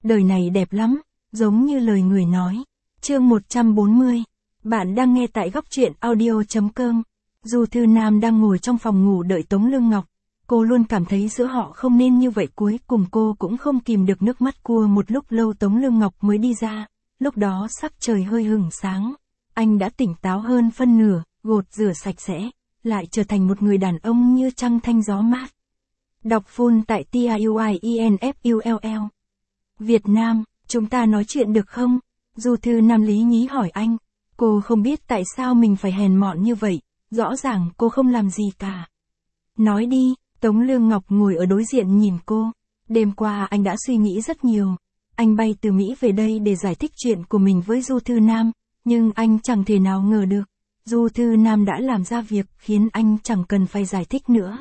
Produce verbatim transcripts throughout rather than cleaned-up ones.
đời này đẹp lắm, giống như lời người nói. Chương một trăm bốn mươi. Bạn đang nghe tại góc truyện audio chấm com. Du Thư Nam đang ngồi trong phòng ngủ đợi Tống Lương Ngọc. Cô luôn cảm thấy giữa họ không nên như vậy, cuối cùng cô cũng không kìm được nước mắt cua. Một lúc lâu Tống Lương Ngọc mới đi ra, lúc đó sắc trời hơi hửng sáng. Anh đã tỉnh táo hơn phân nửa, gột rửa sạch sẽ, lại trở thành một người đàn ông như trăng thanh gió mát. Đọc full tại T I U I E N F U L L. Việt Nam, chúng ta nói chuyện được không? Du Thư Nam lý nhí hỏi anh. Cô không biết tại sao mình phải hèn mọn như vậy, rõ ràng cô không làm gì cả. Nói đi, Tống Lương Ngọc ngồi ở đối diện nhìn cô. Đêm qua anh đã suy nghĩ rất nhiều. Anh bay từ Mỹ về đây để giải thích chuyện của mình với Du Thư Nam, nhưng anh chẳng thể nào ngờ được. Du Thư Nam đã làm ra việc khiến anh chẳng cần phải giải thích nữa.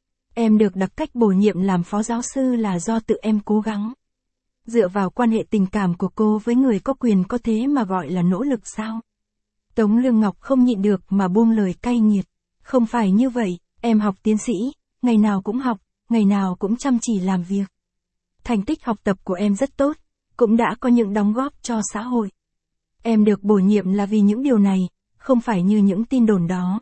Em được đặc cách bổ nhiệm làm phó giáo sư là do tự em cố gắng. Dựa vào quan hệ tình cảm của cô với người có quyền có thế mà gọi là nỗ lực sao? Tống Lương Ngọc không nhịn được mà buông lời cay nghiệt. Không phải như vậy, em học tiến sĩ, ngày nào cũng học, ngày nào cũng chăm chỉ làm việc. Thành tích học tập của em rất tốt, cũng đã có những đóng góp cho xã hội. Em được bổ nhiệm là vì những điều này, không phải như những tin đồn đó.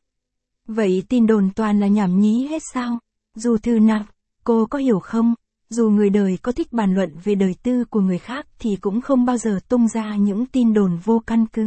Vậy tin đồn toàn là nhảm nhí hết sao? Du Thư Nam, cô có hiểu không? Dù người đời có thích bàn luận về đời tư của người khác thì cũng không bao giờ tung ra những tin đồn vô căn cứ.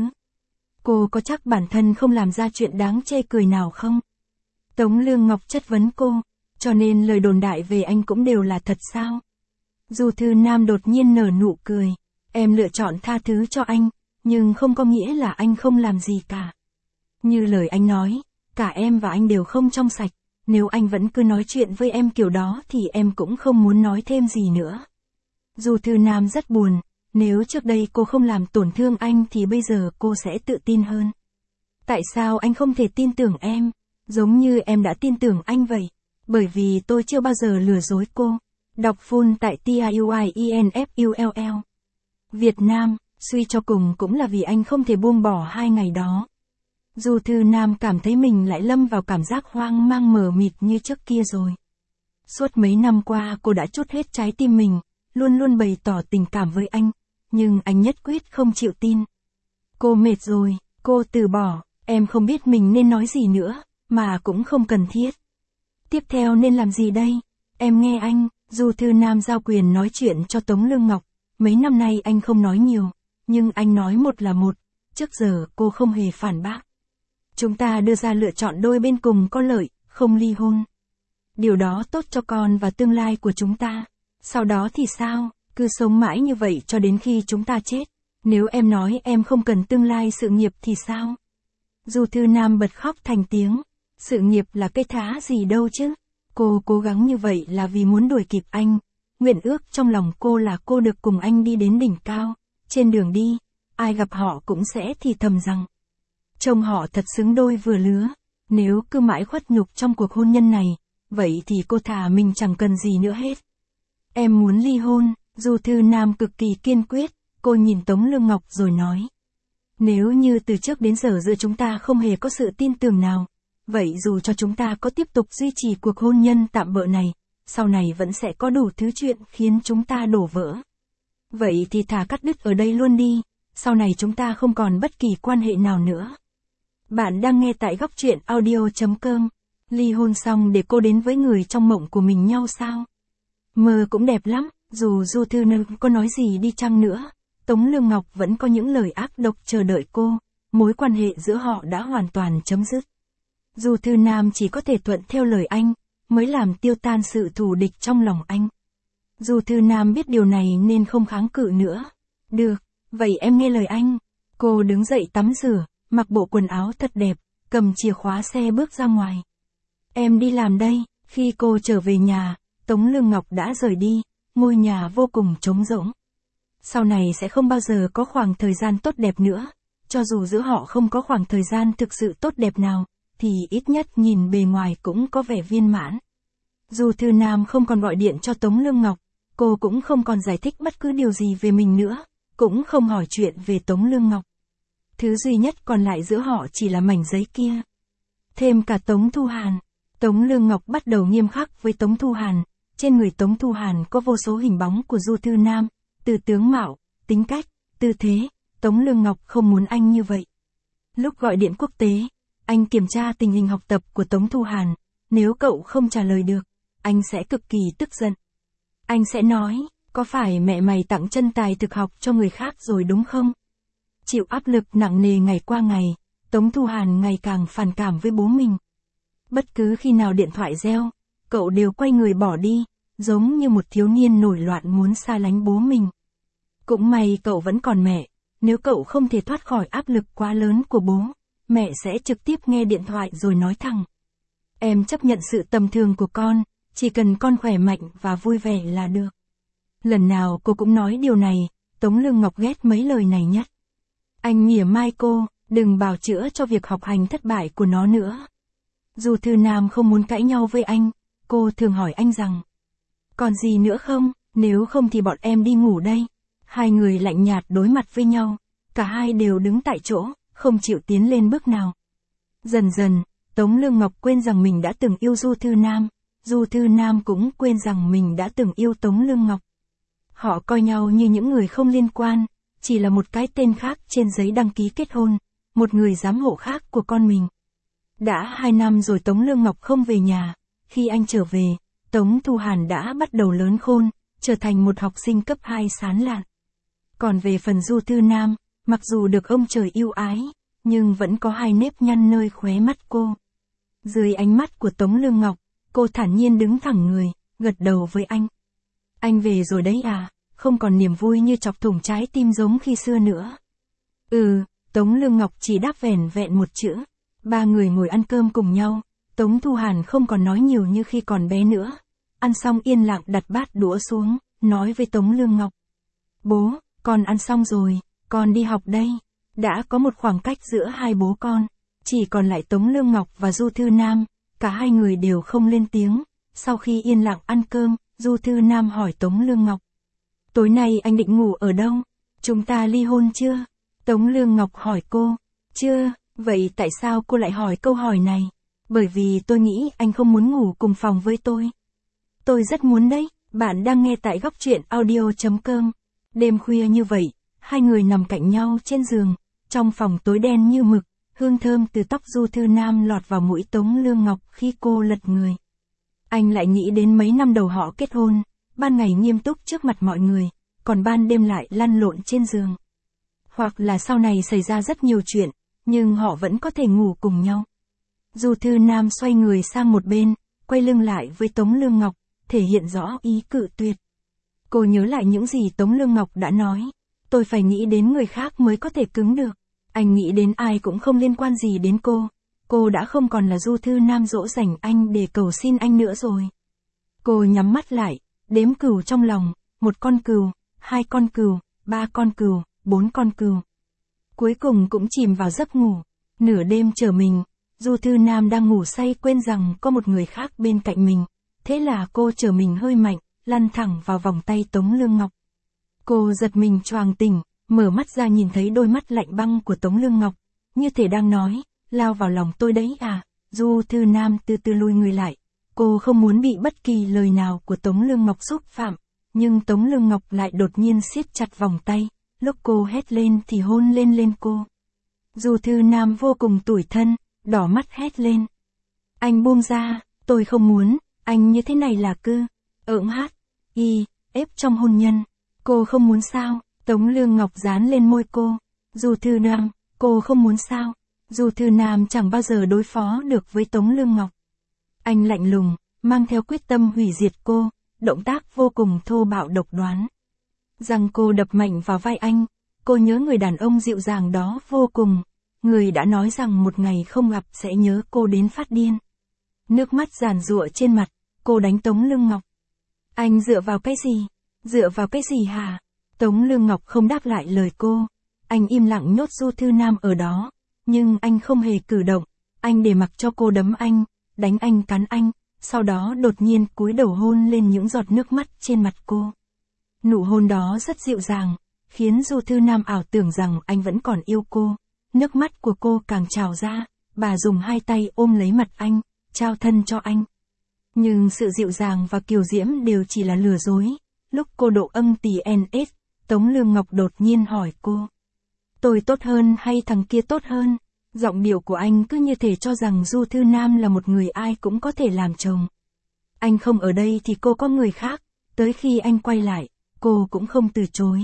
Cô có chắc bản thân không làm ra chuyện đáng chê cười nào không? Tống Lương Ngọc chất vấn cô, cho nên lời đồn đại về anh cũng đều là thật sao? Du Thư Nam đột nhiên nở nụ cười. Em lựa chọn tha thứ cho anh, nhưng không có nghĩa là anh không làm gì cả. Như lời anh nói, cả em và anh đều không trong sạch. Nếu anh vẫn cứ nói chuyện với em kiểu đó thì em cũng không muốn nói thêm gì nữa. Du Thư Nam rất buồn, nếu trước đây cô không làm tổn thương anh thì bây giờ cô sẽ tự tin hơn. Tại sao anh không thể tin tưởng em, giống như em đã tin tưởng anh vậy? Bởi vì tôi chưa bao giờ lừa dối cô. Đọc full tại T I U I E N F U L L. Việt Nam, suy cho cùng cũng là vì anh không thể buông bỏ hai ngày đó. Du Thư Nam cảm thấy mình lại lâm vào cảm giác hoang mang mờ mịt như trước kia rồi. Suốt mấy năm qua cô đã trút hết trái tim mình, luôn luôn bày tỏ tình cảm với anh, nhưng anh nhất quyết không chịu tin. Cô mệt rồi, cô từ bỏ, em không biết mình nên nói gì nữa, mà cũng không cần thiết. Tiếp theo nên làm gì đây? Em nghe anh. Du Thư Nam giao quyền nói chuyện cho Tống Lương Ngọc. Mấy năm nay anh không nói nhiều, nhưng anh nói một là một, trước giờ cô không hề phản bác. Chúng ta đưa ra lựa chọn đôi bên cùng có lợi, không ly hôn. Điều đó tốt cho con và tương lai của chúng ta. Sau đó thì sao? Cứ sống mãi như vậy cho đến khi chúng ta chết. Nếu em nói em không cần tương lai sự nghiệp thì sao? Du Thư Nam bật khóc thành tiếng. Sự nghiệp là cái thá gì đâu chứ? Cô cố gắng như vậy là vì muốn đuổi kịp anh. Nguyện ước trong lòng cô là cô được cùng anh đi đến đỉnh cao. Trên đường đi, ai gặp họ cũng sẽ thì thầm rằng trông họ thật xứng đôi vừa lứa. Nếu cứ mãi khuất nhục trong cuộc hôn nhân này, vậy thì cô thà mình chẳng cần gì nữa hết. Em muốn ly hôn. Du Thư Nam cực kỳ kiên quyết. Cô nhìn Tống Lương Ngọc rồi nói. Nếu như từ trước đến giờ giữa chúng ta không hề có sự tin tưởng nào, vậy dù cho chúng ta có tiếp tục duy trì cuộc hôn nhân tạm bợ này, sau này vẫn sẽ có đủ thứ chuyện khiến chúng ta đổ vỡ. Vậy thì thà cắt đứt ở đây luôn đi, sau này chúng ta không còn bất kỳ quan hệ nào nữa. Bạn đang nghe tại góc truyện audio chấm com. Ly hôn xong để cô đến với người trong mộng của mình nhau sao? Mơ cũng đẹp lắm, dù Du Thư Nam có nói gì đi chăng nữa, Tống Lương Ngọc vẫn có những lời ác độc chờ đợi cô, mối quan hệ giữa họ đã hoàn toàn chấm dứt. Du Thư Nam chỉ có thể thuận theo lời anh, mới làm tiêu tan sự thù địch trong lòng anh. Du Thư Nam biết điều này nên không kháng cự nữa. Được, vậy em nghe lời anh. Cô đứng dậy tắm rửa, mặc bộ quần áo thật đẹp, cầm chìa khóa xe bước ra ngoài. Em đi làm đây. Khi cô trở về nhà, Tống Lương Ngọc đã rời đi, ngôi nhà vô cùng trống rỗng. Sau này sẽ không bao giờ có khoảng thời gian tốt đẹp nữa, cho dù giữa họ không có khoảng thời gian thực sự tốt đẹp nào, thì ít nhất nhìn bề ngoài cũng có vẻ viên mãn. Du Thư Nam không còn gọi điện cho Tống Lương Ngọc, cô cũng không còn giải thích bất cứ điều gì về mình nữa, cũng không hỏi chuyện về Tống Lương Ngọc. Thứ duy nhất còn lại giữa họ chỉ là mảnh giấy kia. Thêm cả Tống Thu Hàn. Tống Lương Ngọc bắt đầu nghiêm khắc với Tống Thu Hàn. Trên người Tống Thu Hàn có vô số hình bóng của Du Thư Nam. từ tướng mạo, tính cách, tư thế, Tống Lương Ngọc không muốn anh như vậy. Lúc gọi điện quốc tế, anh kiểm tra tình hình học tập của Tống Thu Hàn, nếu cậu không trả lời được, anh sẽ cực kỳ tức giận. Anh sẽ nói, có phải mẹ mày tặng chân tài thực học cho người khác rồi đúng không? Chịu áp lực nặng nề ngày qua ngày, Tống Thu Hàn ngày càng phản cảm với bố mình. Bất cứ khi nào điện thoại reo, cậu đều quay người bỏ đi, giống như một thiếu niên nổi loạn muốn xa lánh bố mình. Cũng may cậu vẫn còn mẹ, nếu cậu không thể thoát khỏi áp lực quá lớn của bố, mẹ sẽ trực tiếp nghe điện thoại rồi nói thẳng. Em chấp nhận sự tầm thường của con, chỉ cần con khỏe mạnh và vui vẻ là được. Lần nào cô cũng nói điều này, Tống Lương Ngọc ghét mấy lời này nhất. Anh mỉa mai cô, đừng bào chữa cho việc học hành thất bại của nó nữa. Dù Thư Nam không muốn cãi nhau với anh, cô thường hỏi anh rằng, còn gì nữa không, nếu không thì bọn em đi ngủ đây. Hai người lạnh nhạt đối mặt với nhau, cả hai đều đứng tại chỗ, không chịu tiến lên bước nào. Dần dần, Tống Lương Ngọc quên rằng mình đã từng yêu Du Thư Nam, Du Thư Nam cũng quên rằng mình đã từng yêu Tống Lương Ngọc. Họ coi nhau như những người không liên quan, chỉ là một cái tên khác trên giấy đăng ký kết hôn, một người giám hộ khác của con mình. Đã hai năm rồi Tống Lương Ngọc không về nhà, khi anh trở về, Tống Thu Hàn đã bắt đầu lớn khôn, trở thành một học sinh cấp hai sán lạn. Còn về phần Du Thư Nam, mặc dù được ông trời yêu ái, nhưng vẫn có hai nếp nhăn nơi khóe mắt cô. Dưới ánh mắt của Tống Lương Ngọc, cô thản nhiên đứng thẳng người, gật đầu với anh. Anh về rồi đấy à, không còn niềm vui như chọc thủng trái tim giống khi xưa nữa. Ừ, Tống Lương Ngọc chỉ đáp vẻn vẹn một chữ. Ba người ngồi ăn cơm cùng nhau, Tống Thu Hàn không còn nói nhiều như khi còn bé nữa. Ăn xong yên lặng đặt bát đũa xuống, nói với Tống Lương Ngọc. Bố, con ăn xong rồi, con đi học đây. Đã có một khoảng cách giữa hai bố con, chỉ còn lại Tống Lương Ngọc và Du Thư Nam, cả hai người đều không lên tiếng. Sau khi yên lặng ăn cơm, Du Thư Nam hỏi Tống Lương Ngọc. Tối nay anh định ngủ ở đâu? Chúng ta ly hôn chưa? Tống Lương Ngọc hỏi cô. Chưa, vậy tại sao cô lại hỏi câu hỏi này? Bởi vì tôi nghĩ anh không muốn ngủ cùng phòng với tôi. Tôi rất muốn đấy, bạn đang nghe tại góc truyện audio chấm com. Đêm khuya như vậy, hai người nằm cạnh nhau trên giường, trong phòng tối đen như mực, hương thơm từ tóc Du Thư Nam lọt vào mũi Tống Lương Ngọc khi cô lật người. Anh lại nghĩ đến mấy năm đầu họ kết hôn, ban ngày nghiêm túc trước mặt mọi người, còn ban đêm lại lăn lộn trên giường. Hoặc là sau này xảy ra rất nhiều chuyện, nhưng họ vẫn có thể ngủ cùng nhau. Du Thư Nam xoay người sang một bên, quay lưng lại với Tống Lương Ngọc, thể hiện rõ ý cự tuyệt. Cô nhớ lại những gì Tống Lương Ngọc đã nói. Tôi phải nghĩ đến người khác mới có thể cứng được. Anh nghĩ đến ai cũng không liên quan gì đến cô. Cô đã không còn là Du Thư Nam dỗ dành anh để cầu xin anh nữa rồi. Cô nhắm mắt lại, đếm cừu trong lòng, một con cừu, hai con cừu, ba con cừu, bốn con cừu. Cuối cùng cũng chìm vào giấc ngủ. Nửa đêm trở mình, Du Thư Nam đang ngủ say quên rằng có một người khác bên cạnh mình. Thế là cô trở mình hơi mạnh, lăn thẳng vào vòng tay Tống Lương Ngọc. Cô giật mình choàng tỉnh, mở mắt ra nhìn thấy đôi mắt lạnh băng của Tống Lương Ngọc, như thể đang nói, lao vào lòng tôi đấy à. Du Thư Nam từ từ lùi người lại. Cô không muốn bị bất kỳ lời nào của Tống Lương Ngọc xúc phạm, nhưng Tống Lương Ngọc lại đột nhiên siết chặt vòng tay, lúc cô hét lên thì hôn lên lên cô. Du Thư Nam vô cùng tủi thân, đỏ mắt hét lên. Anh buông ra, tôi không muốn, anh như thế này là cư, ỡng hát, y, ép trong hôn nhân. Cô không muốn sao? Tống Lương Ngọc dán lên môi cô. Du Thư Nam, cô không muốn sao? Du Thư Nam chẳng bao giờ đối phó được với Tống Lương Ngọc. Anh lạnh lùng, mang theo quyết tâm hủy diệt cô, động tác vô cùng thô bạo độc đoán. Răng cô đập mạnh vào vai anh, cô nhớ người đàn ông dịu dàng đó vô cùng, người đã nói rằng một ngày không gặp sẽ nhớ cô đến phát điên. Nước mắt giàn giụa trên mặt, cô đánh Tống Lương Ngọc. Anh dựa vào cái gì? Dựa vào cái gì hả? Tống Lương Ngọc không đáp lại lời cô. Anh im lặng nhốt Du Thư Nam ở đó, nhưng anh không hề cử động, anh để mặc cho cô đấm anh, đánh anh cắn anh, sau đó đột nhiên cúi đầu hôn lên những giọt nước mắt trên mặt cô. Nụ hôn đó rất dịu dàng, khiến Du Thư Nam ảo tưởng rằng anh vẫn còn yêu cô. Nước mắt của cô càng trào ra, bà dùng hai tay ôm lấy mặt anh, trao thân cho anh. Nhưng sự dịu dàng và kiều diễm đều chỉ là lừa dối. Lúc cô độ âm tì en ét, Tống Lương Ngọc đột nhiên hỏi cô. Tôi tốt hơn hay thằng kia tốt hơn? Giọng điệu của anh cứ như thể cho rằng Du Thư Nam là một người ai cũng có thể làm chồng. Anh không ở đây thì cô có người khác, tới khi anh quay lại, cô cũng không từ chối.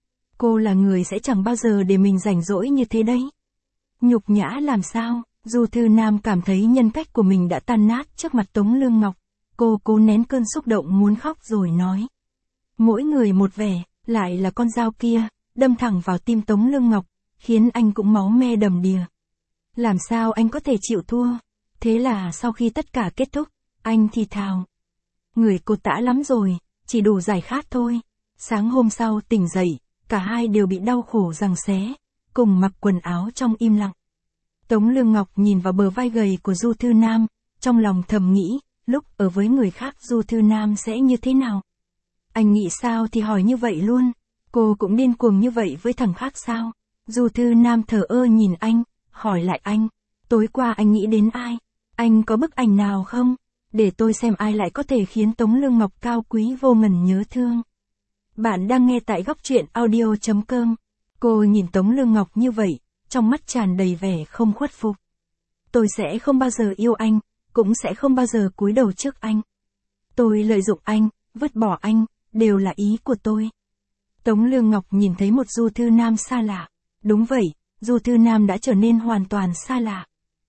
Cô là người sẽ chẳng bao giờ để mình rảnh rỗi như thế đấy. Nhục nhã làm sao? Du Thư Nam cảm thấy nhân cách của mình đã tan nát trước mặt Tống Lương Ngọc. Cô cố nén cơn xúc động muốn khóc rồi nói. Mỗi người một vẻ, lại là con dao kia, đâm thẳng vào tim Tống Lương Ngọc, khiến anh cũng máu me đầm đìa. Làm sao anh có thể chịu thua? Thế là sau khi tất cả kết thúc, anh thì thào. Người cô tã lắm rồi, chỉ đủ giải khát thôi. Sáng hôm sau tỉnh dậy, cả hai đều bị đau khổ giằng xé, cùng mặc quần áo trong im lặng. Tống Lương Ngọc nhìn vào bờ vai gầy của Du Thư Nam, trong lòng thầm nghĩ, lúc ở với người khác Du Thư Nam sẽ như thế nào? Anh nghĩ sao thì hỏi như vậy luôn, cô cũng điên cuồng như vậy với thằng khác sao? Du Thư Nam thờ ơ nhìn anh, hỏi lại anh, tối qua anh nghĩ đến ai? Anh có bức ảnh nào không? Để tôi xem ai lại có thể khiến Tống Lương Ngọc cao quý vô ngần nhớ thương. Bạn đang nghe tại góc truyện audio chấm com. Cô nhìn Tống Lương Ngọc như vậy, trong mắt tràn đầy vẻ không khuất phục. Tôi sẽ không bao giờ yêu anh, cũng sẽ không bao giờ cúi đầu trước anh. Tôi lợi dụng anh, vứt bỏ anh, đều là ý của tôi. Tống Lương Ngọc nhìn thấy một Du Thư Nam xa lạ. Đúng vậy, Du Thư Nam đã trở nên hoàn toàn xa lạ.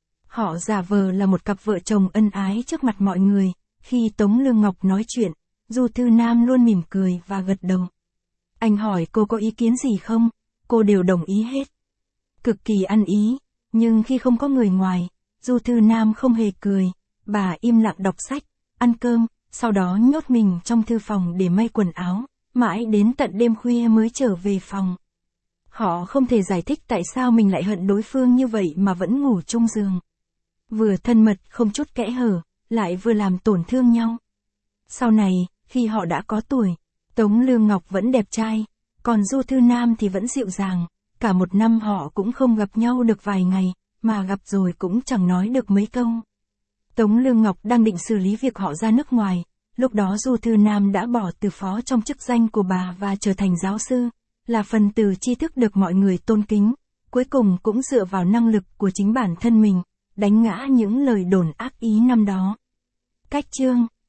Họ giả vờ là một cặp vợ chồng ân ái trước mặt mọi người. Khi Tống Lương Ngọc nói chuyện, Du Thư Nam luôn mỉm cười và gật đầu. Anh hỏi cô có ý kiến gì không? Cô đều đồng ý hết. Cực kỳ ăn ý, nhưng khi không có người ngoài, Du Thư Nam không hề cười. Bà im lặng đọc sách, ăn cơm, sau đó nhốt mình trong thư phòng để may quần áo, mãi đến tận đêm khuya mới trở về phòng. Họ không thể giải thích tại sao mình lại hận đối phương như vậy mà vẫn ngủ chung giường. Vừa thân mật không chút kẽ hở, lại vừa làm tổn thương nhau. Sau này, khi họ đã có tuổi, Tống Lương Ngọc vẫn đẹp trai, còn Du Thư Nam thì vẫn dịu dàng. Cả một năm họ cũng không gặp nhau được vài ngày, mà gặp rồi cũng chẳng nói được mấy câu. Tống Lương Ngọc đang định xử lý việc họ ra nước ngoài, lúc đó Du Thư Nam đã bỏ từ phó trong chức danh của bà và trở thành giáo sư, là phần tử tri thức được mọi người tôn kính, cuối cùng cũng dựa vào năng lực của chính bản thân mình, đánh ngã những lời đồn ác ý năm đó. Cách chương